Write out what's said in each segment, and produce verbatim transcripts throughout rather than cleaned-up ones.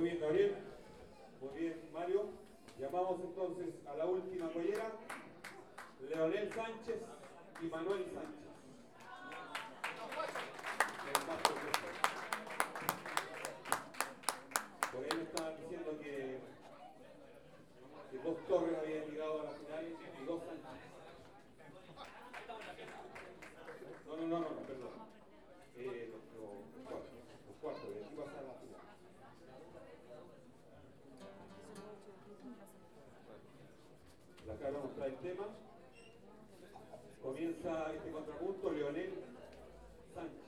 Muy bien, Gabriel. Muy bien, Mario. Llamamos entonces a la última collera, Leonel Sánchez y Manuel Sánchez. Por ahí me estaban diciendo que, que dos Torres habían llegado a la final y dos Sánchez. No, no, no, no, no perdón. Eh, los, los, los cuartos, los cuartos, de aquí pasa a la final. La Carla nos trae el tema. Comienza este contrapunto, Leonel Sánchez.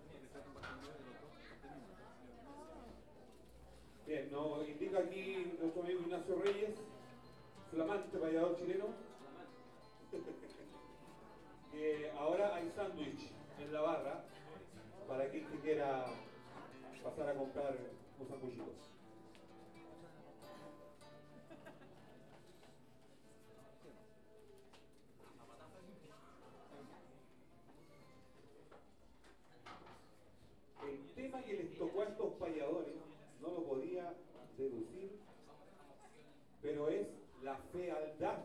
Bien, nos indica aquí nuestro amigo Ignacio Reyes, flamante payador chileno, que ahora hay sándwich en la barra para quien que quiera pasar a comprar un sándwichito. El tema que les tocó a estos payadores no lo podía deducir, pero es la fealdad.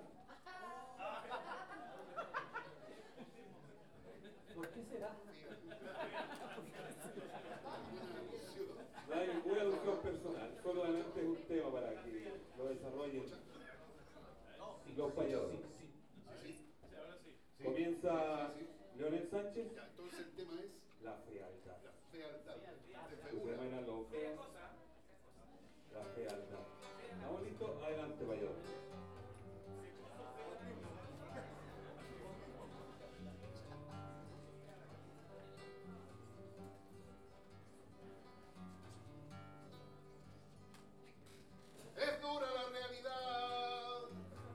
¿Por qué será? No hay ninguna alusión personal, solamente es un tema para que lo desarrollen los payadores. Comienza Leonel Sánchez. Entonces el tema es la fealdad. La fealdad. Ustedes bailan los feos. La fealdad. ¿Estamos listos? Adelante, payador. Es dura la realidad,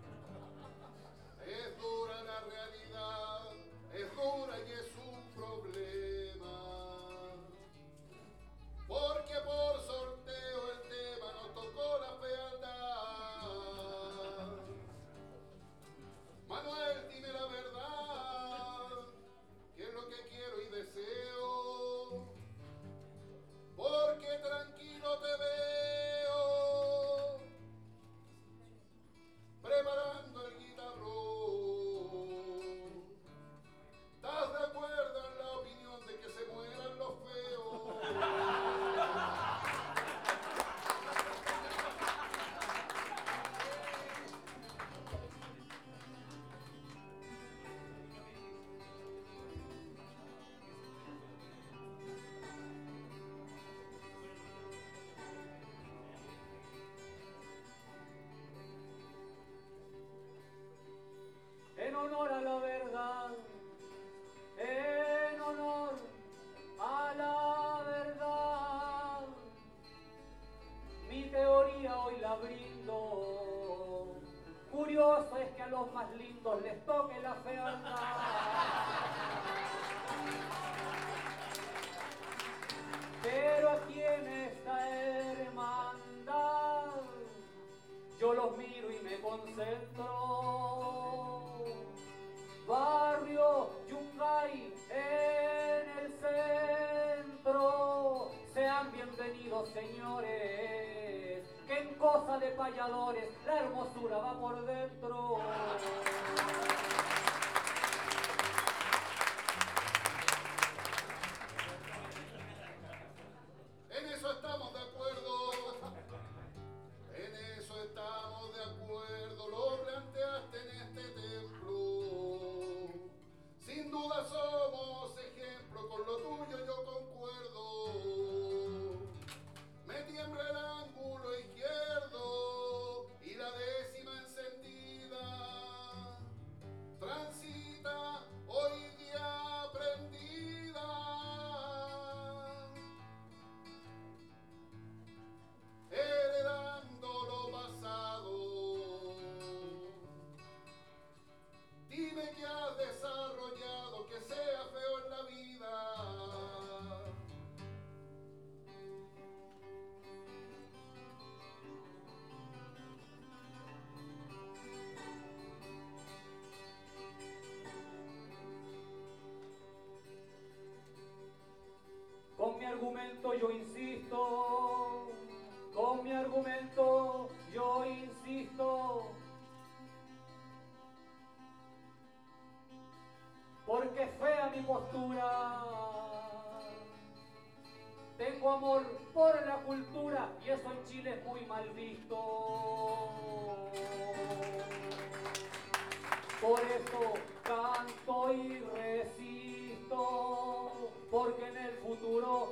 es dura la realidad, es dura y es un problema, porque por sorteo el tema nos tocó la fealdad. Manuel, dime la verdad, qué es lo que quiero y deseo, porque tranquilo te veo preparando el guitarrón. ¿Estás de acuerdo en la opinión de que se mueran los feos? En honor a la verdad, en honor a la verdad, mi teoría hoy la brindo. Curioso es que a los más lindos les toque la fealdad. Pero aquí en esta hermandad yo los miro y me concentro. Barrio Yungay en el centro. Sean bienvenidos, señores, que en cosa de payadores la hermosura va por dentro. En eso estamos de acuerdo. En eso estamos de acuerdo, lo planteaste en este templo. Sin duda somos ejemplo, con lo tuyo yo concuerdo. Me tiembla el ángulo izquierdo y la décima encendida transita hoy día prendida. Heredando lo pasado. Dime que has desarrollado que sea feo en la vida. Con mi argumento yo insisto, con Con mi argumento yo insisto, porque es fea mi postura. Tengo amor por la cultura y eso en Chile es muy mal visto. Por eso canto y resisto, porque en el futuro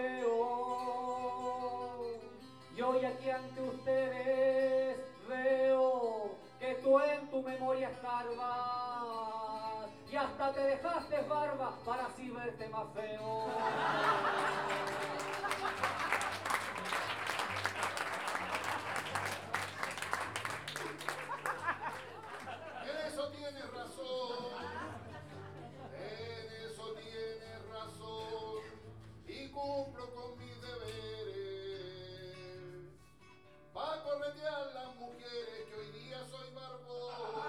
creo. Y hoy aquí ante ustedes veo que tú en tu memoria escarbas y hasta te dejaste barba para así verte más feo. En eso tienes razón, en eso tienes razón, y cumplo con mis deberes, pa' corretear las mujeres que hoy día soy barbón.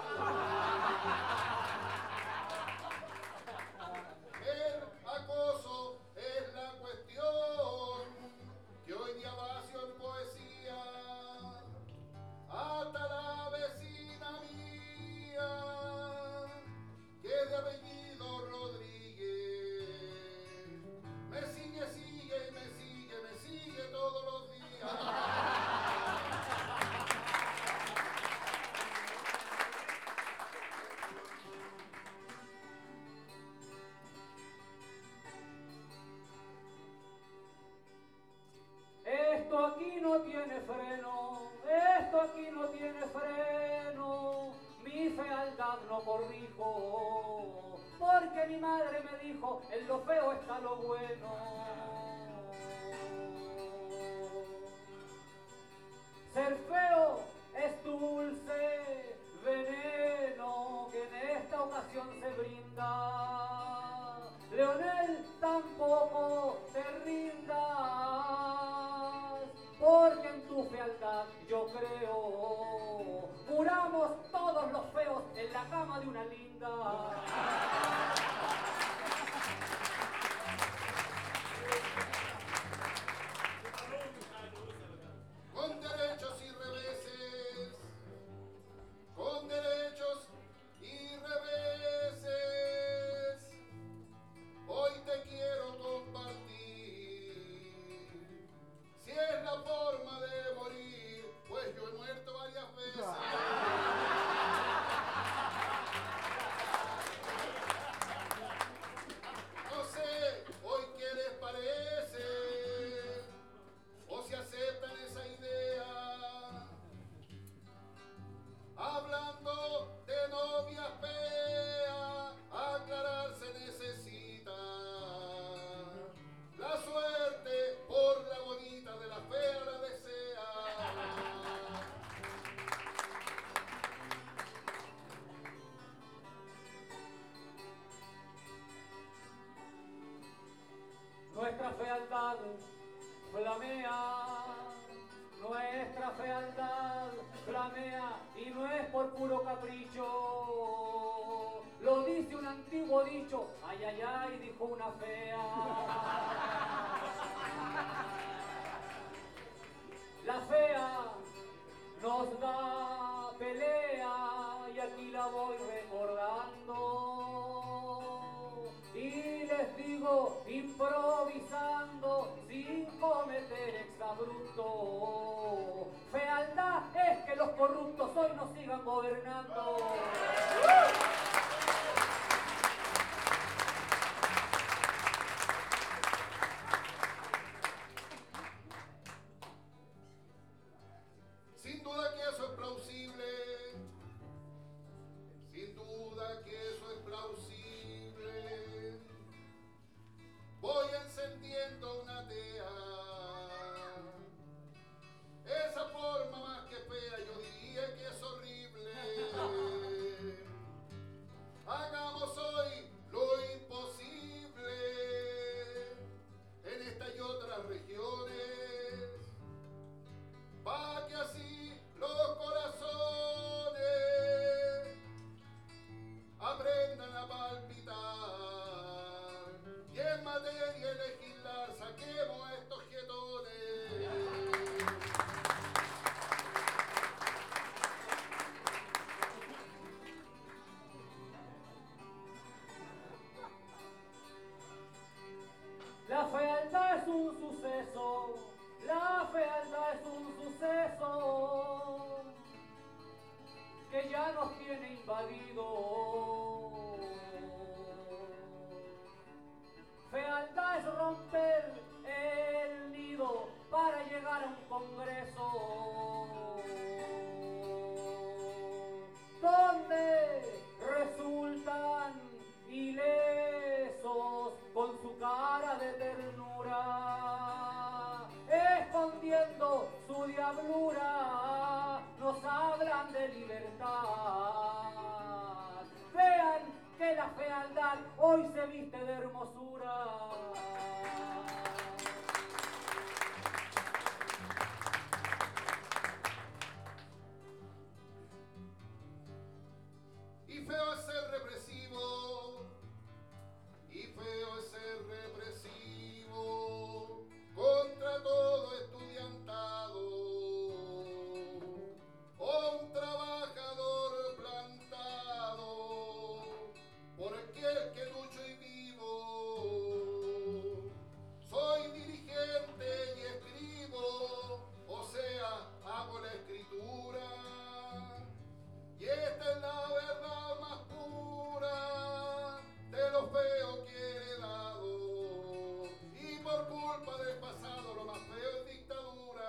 El acoso es la cuestión que hoy día vacio en poesía, hasta la vecina mía, que es de apellido Rodríguez, me sigue, sigue y me sigue, me sigue todos los días. Esto aquí no tiene freno, esto aquí no tiene freno, mi fealdad no corrijo, porque mi madre me dijo, en lo feo está lo bueno. Ser feo es dulce veneno que en esta ocasión se brinda. Leonel, tampoco te rindas, porque en tu fealdad yo creo. Muramos todos los feos en la cama de una linda. Con derechos y reveses, con derechos y reveses, hoy te quiero compartir. Si es la forma de morir, pues yo he muerto varias veces. No sé hoy qué les parece, o si aceptan esa idea. Hablando de novias feas, aclararse necesita. La suerte por la bonita de la fea la desea. Nuestra fealdad flamea, nuestra fealdad flamea y no es por puro capricho. Lo dice un antiguo dicho, ay, ay, ay, dijo una fea. La fea nos da pelea y aquí la voy recordando. Y les digo, improvisando, sin cometer exabrupto. Fealdad es que los corruptos hoy nos sigan gobernando. Sin duda que eso es plausible, sin duda que eso es plausible. Voy encendiendo una tea, esa forma más que fea yo diría que es horrible. suceso, la fealdad es un suceso que ya nos tiene invadido. Fealdad es romper el nido para llegar a un congreso donde resultan ilesos con su cara de ternura, escondiendo su diablura, nos hablan de libertad. Vean que la fealdad hoy se viste de hermosura. Y feo es ser represivo, y feo es ser represivo contra todo estudiantado o un trabajador plantado por aquel que lucho y vivo. Soy dirigente y escribo, o sea, hago la escritura. Y esta es la verdad más pura de lo feo que he heredado. Y por culpa del pasado lo más feo es dictadura.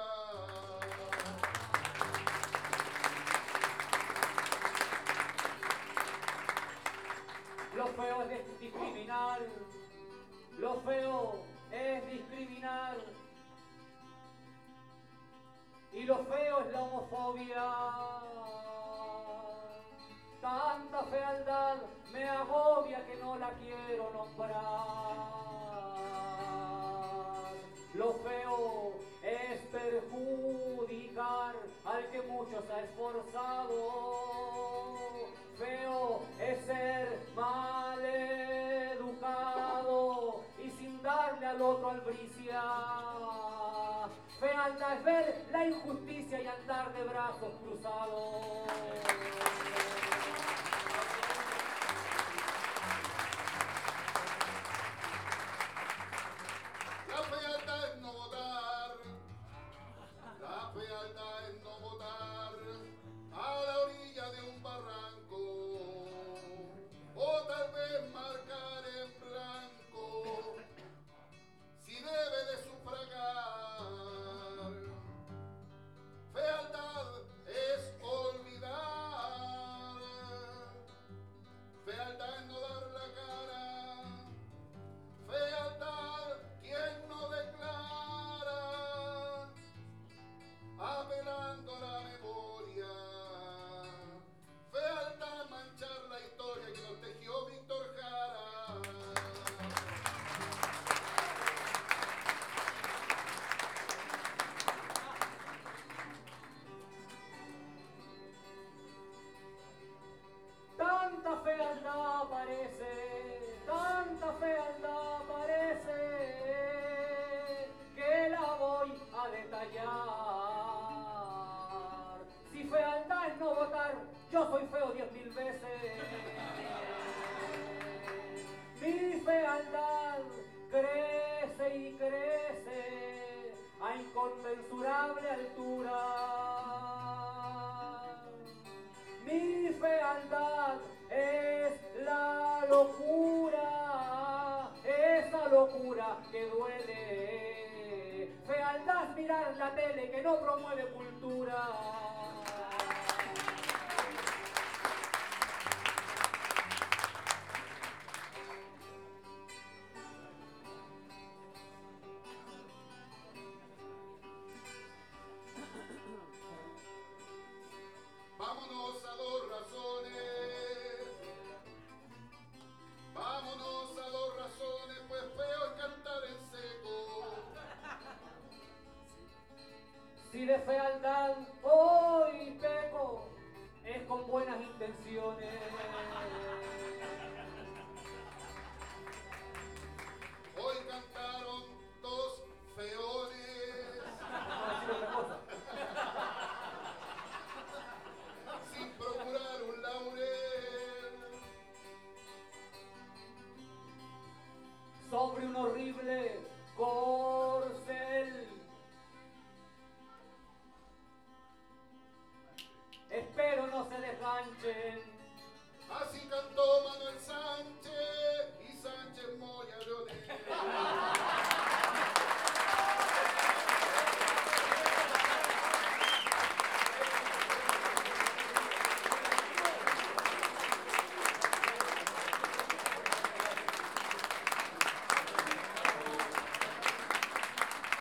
Lo feo es discriminar, lo feo es discriminar. Y lo feo es la homofobia. Tanta fealdad me agobia que no la quiero nombrar. Lo feo es perjudicar al que mucho se ha esforzado. Feo es ser mal educado y sin darle al otro albricia. Fealdad es ver la injusticia y andar de brazos cruzados. La fealdad es no votar, la fealdad es no votar a la orilla de un barranco, o tal vez marcar en blanco si debe de sufragar. Fealdad es olvidar, fealdad es no dar la cara, fealdad quien no declara, apelando a la memoria, fealdad manchar la historia que nos tejió Víctor Jara. Tanta fealdad parece, tanta fealdad parece, que la voy a detallar. Si fealdad es no votar, yo soy feo diez mil veces. Mi fealdad crece y crece a inconmensurable altura. Mi fealdad es la locura, esa locura que duele. Fealdad es mirar la tele que no promueve cultura. Vámonos a dos razones, vámonos a dos razones, pues feo es cantar en seco. Si de fealdad hoy peco, es con buenas intenciones. Hoy cantaron dos feones, sin procurar un laurel. Sobre un horrible corcel.